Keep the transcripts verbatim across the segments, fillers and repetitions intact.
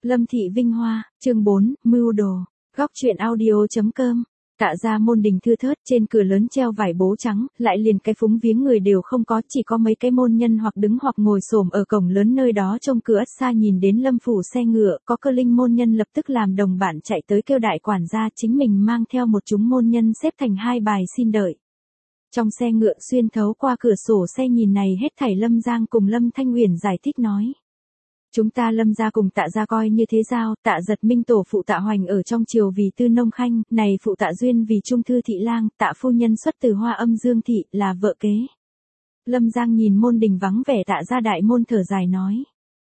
Lâm Thị Vinh Hoa, chương bốn, Mưu đồ. Góc truyện audio chấm com. Tạ ra môn đình thưa thớt, trên cửa lớn treo vải bố trắng, lại liền cái phúng viếng người đều không có, chỉ có mấy cái môn nhân hoặc đứng hoặc ngồi xổm ở cổng lớn nơi đó trông cửa ất xa nhìn đến Lâm phủ xe ngựa, có cơ linh môn nhân lập tức làm đồng bạn chạy tới kêu đại quản gia chính mình mang theo một chúng môn nhân xếp thành hai bài xin đợi. Trong xe ngựa xuyên thấu qua cửa sổ xe nhìn này hết thảy Lâm Giang cùng Lâm Thanh Uyển giải thích nói. Chúng ta Lâm gia cùng Tạ gia coi như thế giao, Tạ Giật Minh tổ phụ Tạ Hoành ở trong triều vì tư nông khanh, này phụ Tạ Duyên vì trung thư thị lang, Tạ phu nhân xuất từ Hoa Âm Dương thị, là vợ kế. Lâm Giang nhìn môn đình vắng vẻ Tạ gia đại môn thở dài nói.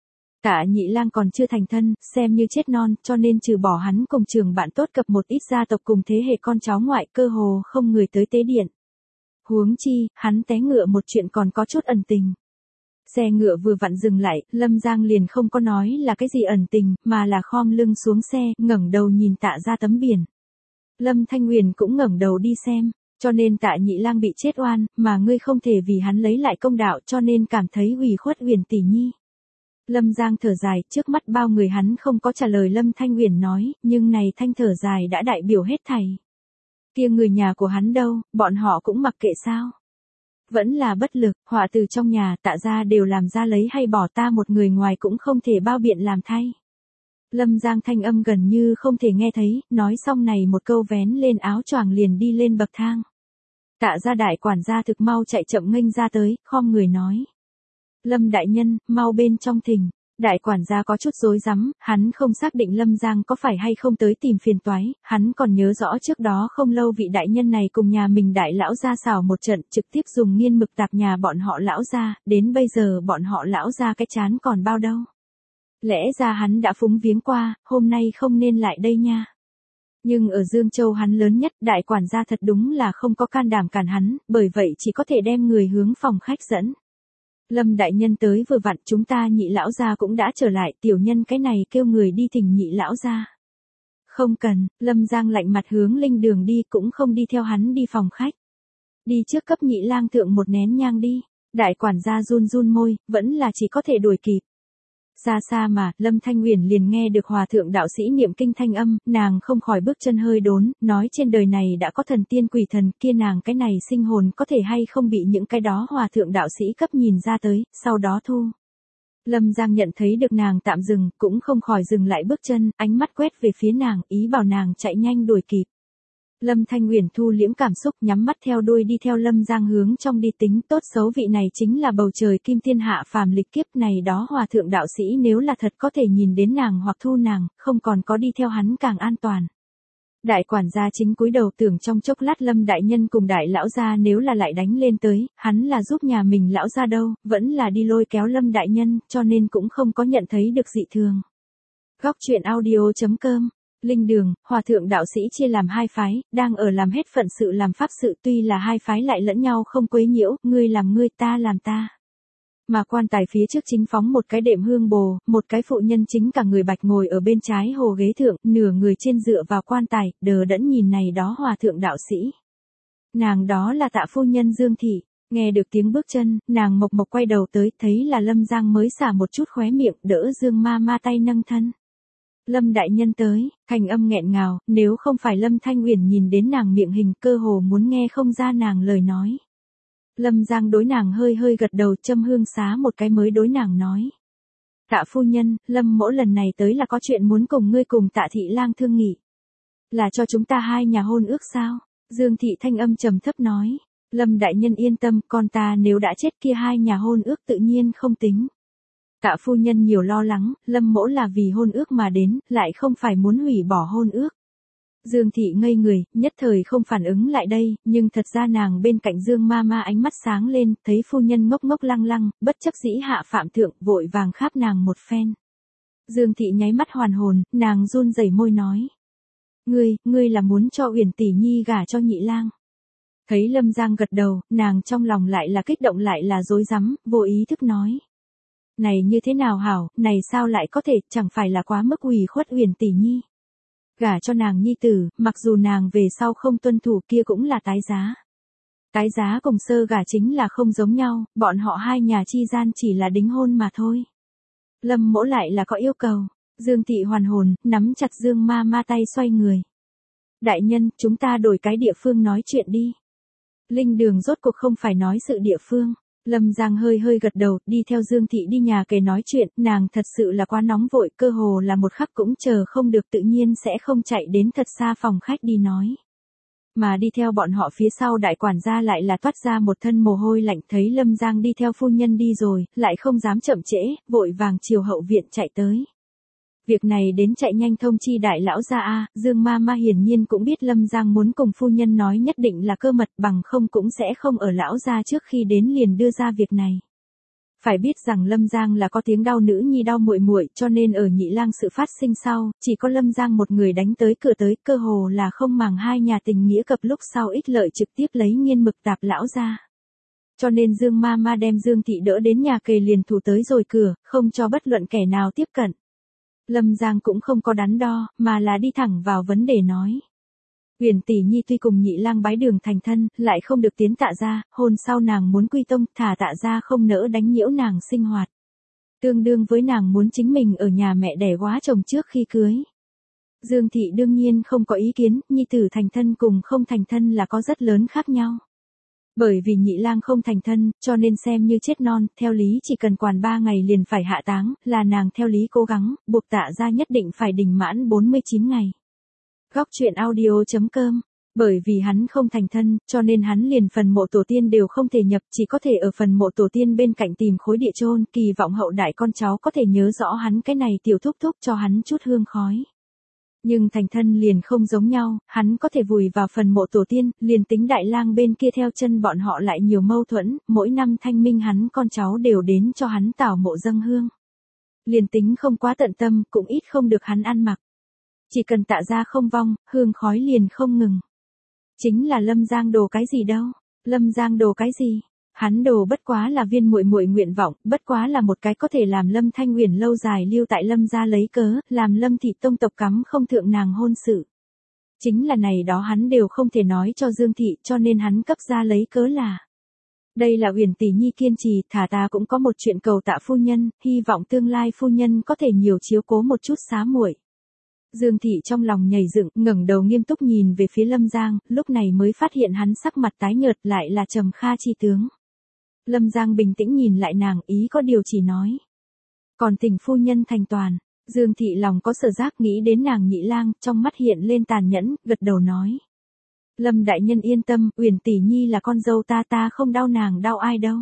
Tạ nhị lang còn chưa thành thân, xem như chết non, cho nên trừ bỏ hắn cùng trường bạn tốt cập một ít gia tộc cùng thế hệ con cháu ngoại, cơ hồ không người tới tế điện. Huống chi, hắn té ngựa một chuyện còn có chút ẩn tình. Xe ngựa vừa vặn dừng lại, Lâm Giang liền không có nói là cái gì ẩn tình, mà là khom lưng xuống xe, ngẩng đầu nhìn Tạ ra tấm biển. Lâm Thanh Uyển cũng ngẩng đầu đi xem, cho nên Tạ nhị lang bị chết oan, mà ngươi không thể vì hắn lấy lại công đạo, cho nên cảm thấy ủy khuất Uyển tỷ nhi. Lâm Giang thở dài, trước mắt bao người hắn không có trả lời Lâm Thanh Uyển nói, nhưng này thanh thở dài đã đại biểu hết thảy. Kia người nhà của hắn đâu, bọn họ cũng mặc kệ sao? Vẫn là bất lực, họa từ trong nhà, Tạ ra đều làm ra lấy hay bỏ, ta một người ngoài cũng không thể bao biện làm thay. Lâm Giang thanh âm gần như không thể nghe thấy, nói xong này một câu vén lên áo choàng liền đi lên bậc thang. Tạ ra đại quản gia thực mau chạy chậm nghênh ra tới, khom người nói. Lâm đại nhân, mau bên trong thỉnh. Đại quản gia có chút rối rắm, hắn không xác định Lâm Giang có phải hay không tới tìm phiền toái, hắn còn nhớ rõ trước đó không lâu vị đại nhân này cùng nhà mình đại lão gia xảo một trận, trực tiếp dùng nghiên mực tạp nhà bọn họ lão gia, đến bây giờ bọn họ lão gia cái chán còn bao đâu. Lẽ ra hắn đã phúng viếng qua, hôm nay không nên lại đây nha. Nhưng ở Dương Châu hắn lớn nhất, đại quản gia thật đúng là không có can đảm cản hắn, bởi vậy chỉ có thể đem người hướng phòng khách dẫn. Lâm đại nhân tới vừa vặn, chúng ta nhị lão gia cũng đã trở lại, tiểu nhân cái này kêu người đi thỉnh nhị lão gia. Không cần, Lâm Giang lạnh mặt hướng linh đường đi, cũng không đi theo hắn đi phòng khách. Đi trước cấp nhị lang thượng một nén nhang đi. Đại quản gia run run môi, vẫn là chỉ có thể đuổi kịp. Xa xa mà, Lâm Thanh Uyển liền nghe được hòa thượng đạo sĩ niệm kinh thanh âm, nàng không khỏi bước chân hơi đốn, nói trên đời này đã có thần tiên quỷ thần, kia nàng cái này sinh hồn có thể hay không bị những cái đó hòa thượng đạo sĩ cấp nhìn ra tới, sau đó thu. Lâm Giang nhận thấy được nàng tạm dừng, cũng không khỏi dừng lại bước chân, ánh mắt quét về phía nàng, ý bảo nàng chạy nhanh đuổi kịp. Lâm Thanh Uyển thu liễm cảm xúc, nhắm mắt theo đuôi đi theo Lâm Giang hướng trong đi, tính tốt xấu vị này chính là bầu trời kim thiên hạ phàm lịch kiếp này đó, hòa thượng đạo sĩ nếu là thật có thể nhìn đến nàng hoặc thu nàng, không còn có đi theo hắn càng an toàn. Đại quản gia chính cúi đầu tưởng trong chốc lát Lâm đại nhân cùng đại lão gia nếu là lại đánh lên tới, hắn là giúp nhà mình lão gia đâu, vẫn là đi lôi kéo Lâm đại nhân, cho nên cũng không có nhận thấy được dị thường. Góc truyện audio chấm com. Linh đường, hòa thượng đạo sĩ chia làm hai phái, đang ở làm hết phận sự làm pháp sự, tuy là hai phái lại lẫn nhau không quấy nhiễu, ngươi làm ngươi ta làm ta. Mà quan tài phía trước chính phóng một cái đệm hương bồ, một cái phụ nhân chính cả người bạch ngồi ở bên trái hồ ghế thượng, nửa người trên dựa vào quan tài, đờ đẫn nhìn này đó hòa thượng đạo sĩ. Nàng đó là Tạ phu nhân Dương thị, nghe được tiếng bước chân, nàng mộc mộc quay đầu tới, thấy là Lâm Giang mới xả một chút khóe miệng, đỡ Dương ma ma tay nâng thân. Lâm đại nhân tới, thành âm nghẹn ngào, nếu không phải Lâm Thanh Uyển nhìn đến nàng miệng hình, cơ hồ muốn nghe không ra nàng lời nói. Lâm Giang đối nàng hơi hơi gật đầu, châm hương xá một cái mới đối nàng nói. Tạ phu nhân, Lâm mỗ lần này tới là có chuyện muốn cùng ngươi cùng Tạ thị lang thương nghị. Là cho chúng ta hai nhà hôn ước sao? Dương thị thanh âm trầm thấp nói. Lâm đại nhân yên tâm, con ta nếu đã chết kia hai nhà hôn ước tự nhiên không tính. Tạ phu nhân nhiều lo lắng, Lâm mỗ là vì hôn ước mà đến, lại không phải muốn hủy bỏ hôn ước. Dương thị ngây người, nhất thời không phản ứng lại đây, nhưng thật ra nàng bên cạnh Dương ma ma ánh mắt sáng lên, thấy phu nhân ngốc ngốc lăng lăng, bất chấp dĩ hạ phạm thượng, vội vàng kháp nàng một phen. Dương thị nháy mắt hoàn hồn, nàng run rẩy môi nói. Ngươi, ngươi là muốn cho Uyển tỷ nhi gả cho nhị lang. Thấy Lâm Giang gật đầu, nàng trong lòng lại là kích động lại là rối rắm, vô ý thức nói. Này như thế nào hảo, này sao lại có thể, chẳng phải là quá mức ủy khuất Uyển tỷ nhi. Gả cho nàng nhi tử, mặc dù nàng về sau không tuân thủ kia cũng là tái giá. Tái giá cùng sơ gả chính là không giống nhau, bọn họ hai nhà chi gian chỉ là đính hôn mà thôi. Lâm mỗ lại là có yêu cầu. Dương Thị hoàn hồn, nắm chặt Dương ma ma tay xoay người. Đại nhân, chúng ta đổi cái địa phương nói chuyện đi. Linh đường rốt cuộc không phải nói sự địa phương. Lâm Giang hơi hơi gật đầu, đi theo Dương Thị đi nhà kề nói chuyện, nàng thật sự là quá nóng vội, cơ hồ là một khắc cũng chờ không được, tự nhiên sẽ không chạy đến thật xa phòng khách đi nói. Mà đi theo bọn họ phía sau đại quản gia lại là toát ra một thân mồ hôi lạnh, thấy Lâm Giang đi theo phu nhân đi rồi, lại không dám chậm trễ, vội vàng chiều hậu viện chạy tới. Việc này đến chạy nhanh thông chi đại lão gia a, Dương ma ma hiển nhiên cũng biết Lâm Giang muốn cùng phu nhân nói nhất định là cơ mật, bằng không cũng sẽ không ở lão gia trước khi đến liền đưa ra việc này. Phải biết rằng Lâm Giang là có tiếng đau nữ nhi đau muội muội, cho nên ở Nhị Lang sự phát sinh sau, chỉ có Lâm Giang một người đánh tới cửa tới, cơ hồ là không màng hai nhà tình nghĩa cập lúc sau ích lợi trực tiếp lấy nghiên mực tạp lão gia. Cho nên Dương ma ma đem Dương Thị đỡ đến nhà kề liền thủ tới rồi cửa, không cho bất luận kẻ nào tiếp cận. Lâm Giang cũng không có đắn đo, mà là đi thẳng vào vấn đề nói. Huyền tỷ nhi tuy cùng Nhị Lang bái đường thành thân, lại không được tiến Tạ gia, hôn sau nàng muốn quy tông, thả Tạ gia không nỡ đánh nhiễu nàng sinh hoạt. Tương đương với nàng muốn chính mình ở nhà mẹ đẻ góa chồng trước khi cưới. Dương Thị đương nhiên không có ý kiến, nhi tử thành thân cùng không thành thân là có rất lớn khác nhau. Bởi vì Nhị Lang không thành thân, cho nên xem như chết non, theo lý chỉ cần quản ba ngày liền phải hạ táng, là nàng theo lý cố gắng, buộc Tạ gia nhất định phải đình mãn bốn mươi chín ngày. Góc truyện audio chấm com. Bởi vì hắn không thành thân, cho nên hắn liền phần mộ tổ tiên đều không thể nhập, chỉ có thể ở phần mộ tổ tiên bên cạnh tìm khối địa chôn, kỳ vọng hậu đại con cháu có thể nhớ rõ hắn cái này tiểu thúc thúc cho hắn chút hương khói. Nhưng thành thân liền không giống nhau, hắn có thể vùi vào phần mộ tổ tiên, liền tính Đại Lang bên kia theo chân bọn họ lại nhiều mâu thuẫn, mỗi năm thanh minh hắn con cháu đều đến cho hắn tảo mộ dâng hương. Liền tính không quá tận tâm, cũng ít không được hắn ăn mặc. Chỉ cần Tạ gia không vong, hương khói liền không ngừng. Chính là Lâm Giang đồ cái gì đâu? Lâm Giang đồ cái gì? Hắn đồ bất quá là viên muội muội nguyện vọng, bất quá là một cái có thể làm Lâm Thanh Uyển lâu dài lưu tại Lâm gia lấy cớ, làm Lâm thị tông tộc cắm không thượng nàng hôn sự. Chính là này đó hắn đều không thể nói cho Dương Thị, cho nên hắn cấp ra lấy cớ là. Đây là Uyển tỷ nhi kiên trì, thả ta cũng có một chuyện cầu Tạ phu nhân, hy vọng tương lai phu nhân có thể nhiều chiếu cố một chút xá muội. Dương Thị trong lòng nhảy dựng, ngẩng đầu nghiêm túc nhìn về phía Lâm Giang, lúc này mới phát hiện hắn sắc mặt tái nhợt lại là Trầm Kha chi tướng. Lâm Giang bình tĩnh nhìn lại nàng, ý có điều chỉ nói. Còn tình phu nhân thành toàn, Dương Thị lòng có sở giác nghĩ đến nàng Nhị Lang, trong mắt hiện lên tàn nhẫn, gật đầu nói. Lâm đại nhân yên tâm, Uyển tỷ nhi là con dâu ta, ta không đau nàng đau ai đâu.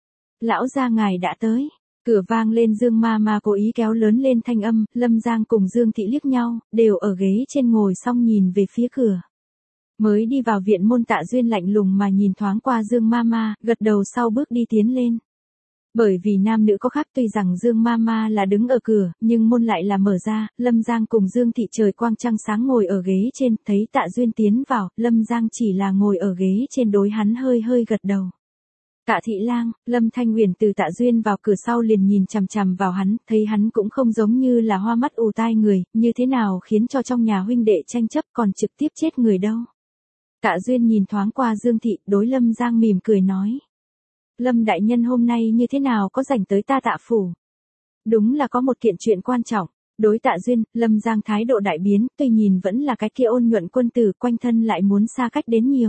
Lão gia ngài đã tới. Cửa vang lên, Dương ma ma cố ý kéo lớn lên thanh âm, Lâm Giang cùng Dương Thị liếc nhau, đều ở ghế trên ngồi xong nhìn về phía cửa. Mới đi vào viện môn Tạ Duyên lạnh lùng mà nhìn thoáng qua Dương ma ma, gật đầu sau bước đi tiến lên. Bởi vì nam nữ có khác, tuy rằng Dương ma ma là đứng ở cửa, nhưng môn lại là mở ra, Lâm Giang cùng Dương Thị trời quang trăng sáng ngồi ở ghế trên, thấy Tạ Duyên tiến vào, Lâm Giang chỉ là ngồi ở ghế trên đối hắn hơi hơi gật đầu. Tạ thị lang, Lâm Thanh Uyển từ Tạ Duyên vào cửa sau liền nhìn chằm chằm vào hắn, thấy hắn cũng không giống như là hoa mắt ù tai người, như thế nào khiến cho trong nhà huynh đệ tranh chấp còn trực tiếp chết người đâu. Tạ Duyên nhìn thoáng qua Dương Thị, đối Lâm Giang mỉm cười nói. Lâm đại nhân hôm nay như thế nào có rảnh tới ta Tạ phủ? Đúng là có một kiện chuyện quan trọng. Đối Tạ Duyên, Lâm Giang thái độ đại biến, tuy nhìn vẫn là cái kia ôn nhuận quân tử, quanh thân lại muốn xa cách đến nhiều.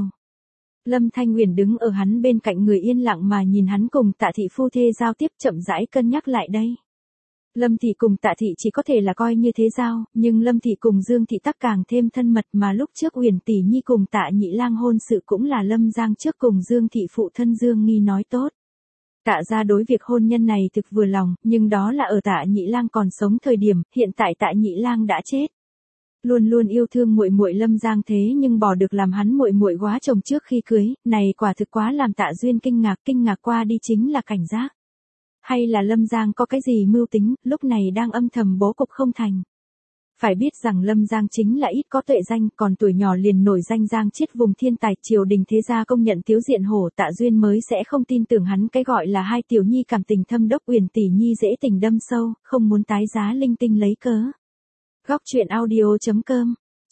Lâm Thanh Uyển đứng ở hắn bên cạnh người yên lặng mà nhìn hắn cùng Tạ thị phu thê giao tiếp, chậm rãi cân nhắc lại đây. Lâm thị cùng Tạ thị chỉ có thể là coi như thế giao, nhưng Lâm thị cùng Dương thị tắc càng thêm thân mật, mà lúc trước Uyển tỷ nhi cùng Tạ Nhị Lang hôn sự cũng là Lâm Giang trước cùng Dương thị phụ thân Dương Nghi nói tốt. Tạ gia đối việc hôn nhân này thực vừa lòng, nhưng đó là ở Tạ Nhị Lang còn sống thời điểm, hiện tại Tạ Nhị Lang đã chết. Luôn luôn yêu thương muội muội Lâm Giang thế nhưng bỏ được làm hắn muội muội góa chồng trước khi cưới, này quả thực quá làm Tạ Duyên kinh ngạc, kinh ngạc qua đi chính là cảnh giác. Hay là Lâm Giang có cái gì mưu tính, lúc này đang âm thầm bố cục không thành. Phải biết rằng Lâm Giang chính là ít có tuệ danh, còn tuổi nhỏ liền nổi danh Giang Chiết vùng thiên tài, triều đình thế gia công nhận thiếu diện hổ, Tạ Duyên mới sẽ không tin tưởng hắn cái gọi là hai tiểu nhi cảm tình thâm đốc, Uyển tỷ nhi dễ tình đâm sâu, không muốn tái giá linh tinh lấy cớ. Góc truyện audio chấm com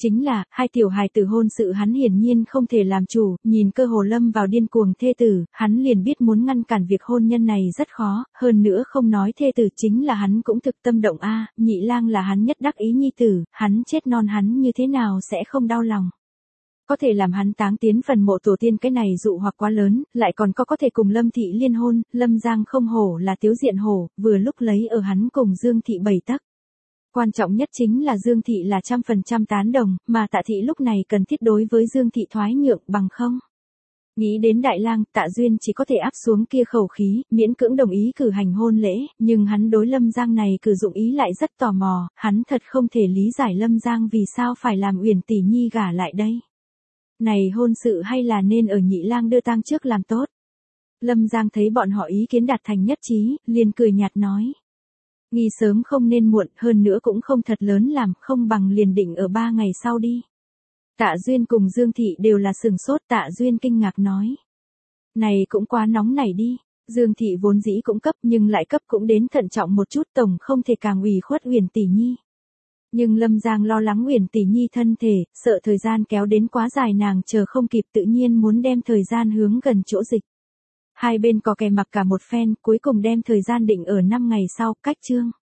Chính là, hai tiểu hài tử hôn sự hắn hiển nhiên không thể làm chủ, nhìn cơ hồ lâm vào điên cuồng thê tử, hắn liền biết muốn ngăn cản việc hôn nhân này rất khó, hơn nữa không nói thê tử chính là hắn cũng thực tâm động a, nhị lang là hắn nhất đắc ý nhi tử, hắn chết non hắn như thế nào sẽ không đau lòng. Có thể làm hắn táng tiến phần mộ tổ tiên cái này dụ hoặc quá lớn, lại còn có có thể cùng Lâm Thị liên hôn, Lâm Giang không hổ là tiếu diện hổ, vừa lúc lấy ở hắn cùng Dương Thị bảy tấc. Quan trọng nhất chính là Dương Thị là trăm phần trăm tán đồng, mà Tạ Thị lúc này cần thiết đối với Dương Thị thoái nhượng bằng không. Nghĩ đến Đại Lang, Tạ Duyên chỉ có thể áp xuống kia khẩu khí, miễn cưỡng đồng ý cử hành hôn lễ, nhưng hắn đối Lâm Giang này cử dụng ý lại rất tò mò, hắn thật không thể lý giải Lâm Giang vì sao phải làm Uyển tỷ nhi gả lại đây. Này hôn sự hay là nên ở nhị lang đưa tang trước làm tốt. Lâm Giang thấy bọn họ ý kiến đạt thành nhất trí, liền cười nhạt nói. Nghi sớm không nên muộn, hơn nữa cũng không thật lớn làm, không bằng liền định ở ba ngày sau đi. Tạ Duyên cùng Dương Thị đều là sừng sốt, Tạ Duyên kinh ngạc nói. Này cũng quá nóng này đi, Dương Thị vốn dĩ cũng cấp nhưng lại cấp cũng đến thận trọng một chút, tổng không thể càng ủy khuất Uyển tỷ nhi. Nhưng Lâm Giang lo lắng Uyển tỷ nhi thân thể, sợ thời gian kéo đến quá dài nàng chờ không kịp, tự nhiên muốn đem thời gian hướng gần chỗ dịch. Hai bên có kè mặc cả một phen, cuối cùng đem thời gian định ở năm ngày sau, cách chương.